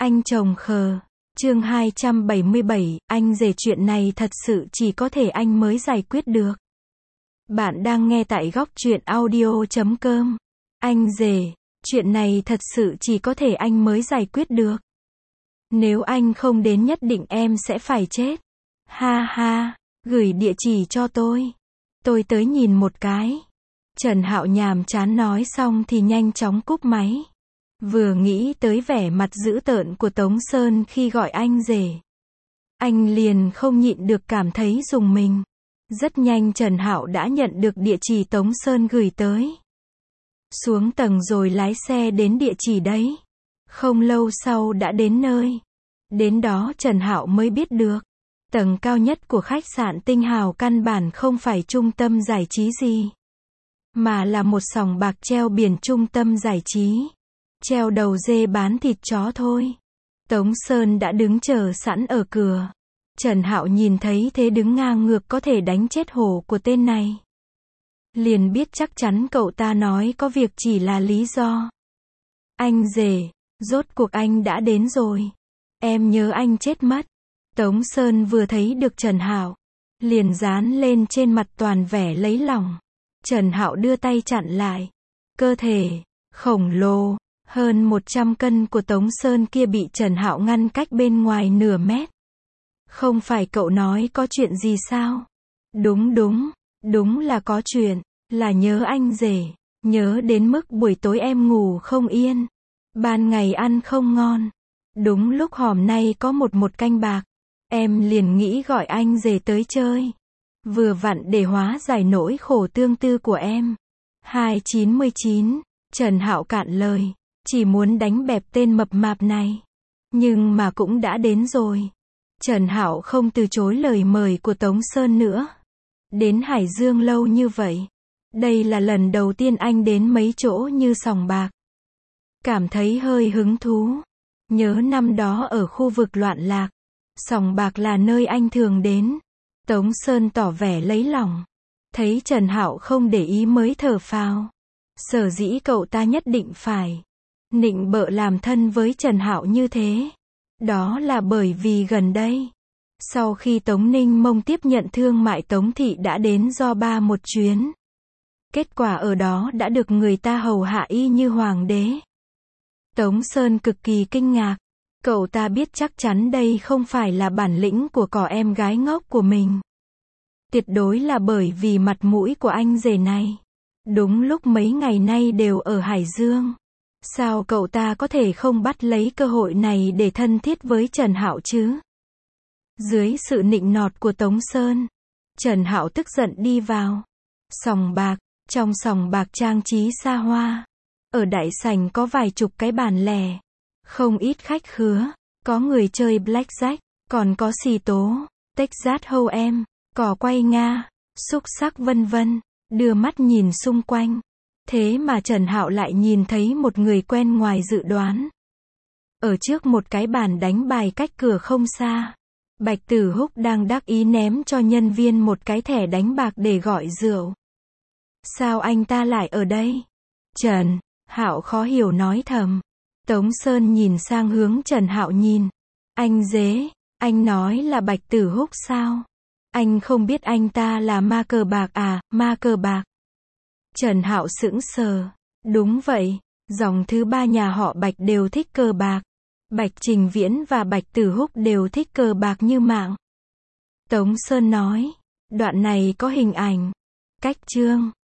Anh chồng khờ. Chương 277, anh rể chuyện này thật sự chỉ có thể anh mới giải quyết được. Bạn đang nghe tại góc truyện audio.com. Anh rể, chuyện này thật sự chỉ có thể anh mới giải quyết được. Nếu anh không đến nhất định em sẽ phải chết. Ha ha, gửi địa chỉ cho tôi. Tôi tới nhìn một cái. Trần Hạo nhàm chán nói xong thì nhanh chóng cúp máy. Vừa nghĩ tới vẻ mặt dữ tợn của Tống Sơn khi gọi anh rể, anh liền không nhịn được cảm thấy rùng mình. Rất nhanh Trần Hạo đã nhận được địa chỉ Tống Sơn gửi tới. Xuống tầng rồi lái xe đến địa chỉ đấy. Không lâu sau đã đến nơi. Đến đó Trần Hạo mới biết được, tầng cao nhất của khách sạn Tinh Hào căn bản không phải trung tâm giải trí gì, mà là một sòng bạc treo biển trung tâm giải trí. Treo đầu dê bán thịt chó thôi. Tống Sơn đã đứng chờ sẵn ở cửa. Trần Hạo nhìn thấy thế đứng ngang ngược có thể đánh chết hổ của tên này, liền biết chắc chắn cậu ta nói có việc chỉ là lý do. Anh rể, rốt cuộc anh đã đến rồi. Em nhớ anh chết mất. Tống Sơn vừa thấy được Trần Hạo, liền dán lên trên mặt toàn vẻ lấy lòng. Trần Hạo đưa tay chặn lại. Cơ thể khổng lồ hơn 100 cân của Tống Sơn kia bị Trần Hạo ngăn cách bên ngoài nửa mét. Không phải cậu nói có chuyện gì sao? Đúng là có chuyện, là nhớ anh rể, nhớ đến mức buổi tối em ngủ không yên, ban ngày ăn không ngon. Đúng lúc hòm nay có một canh bạc, em liền nghĩ gọi anh rể tới chơi. Vừa vặn để hóa giải nỗi khổ tương tư của em. 299, Trần Hạo cạn lời. Chỉ muốn đánh bẹp tên mập mạp này. Nhưng mà cũng đã đến rồi. Trần Hạo không từ chối lời mời của Tống Sơn nữa. Đến Hải Dương lâu như vậy, đây là lần đầu tiên anh đến mấy chỗ như sòng bạc. Cảm thấy hơi hứng thú. Nhớ năm đó ở khu vực loạn lạc, sòng bạc là nơi anh thường đến. Tống Sơn tỏ vẻ lấy lòng. Thấy Trần Hạo không để ý mới thở phào. Sở dĩ cậu ta nhất định phải nịnh bợ làm thân với Trần Hạo như thế, đó là bởi vì gần đây, sau khi Tống Ninh Mông tiếp nhận thương mại Tống Thị đã đến do ba một chuyến. Kết quả ở đó đã được người ta hầu hạ y như hoàng đế. Tống Sơn cực kỳ kinh ngạc. Cậu ta biết chắc chắn đây không phải là bản lĩnh của cỏ em gái ngốc của mình. Tuyệt đối là bởi vì mặt mũi của anh rể này. Đúng lúc mấy ngày nay đều ở Hải Dương. Sao cậu ta có thể không bắt lấy cơ hội này để thân thiết với Trần Hạo chứ? Dưới sự nịnh nọt của Tống Sơn, Trần Hạo tức giận đi vào sòng bạc. Trong sòng bạc trang trí xa hoa, ở đại sảnh có vài chục cái bàn lẻ, không ít khách khứa, có người chơi blackjack, còn có xì tố, Texas Hold'em, cò quay Nga, xúc xắc vân vân. Đưa mắt nhìn xung quanh, thế mà Trần Hạo lại nhìn thấy một người quen ngoài dự đoán. Ở trước một cái bàn đánh bài cách cửa không xa, Bạch Tử Húc đang đắc ý ném cho nhân viên một cái thẻ đánh bạc để gọi rượu. Sao anh ta lại ở đây? Trần Hạo khó hiểu nói thầm. Tống Sơn nhìn sang hướng Trần Hạo nhìn. Anh dế, anh nói là Bạch Tử Húc sao? Anh không biết anh ta là ma cờ bạc à? Ma cờ bạc? Trần Hạo sững sờ. Đúng vậy, dòng thứ ba nhà họ Bạch đều thích cờ bạc. Bạch Trình Viễn và Bạch Tử Húc đều thích cờ bạc như mạng. Tống Sơn nói, đoạn này có hình ảnh, cách chương.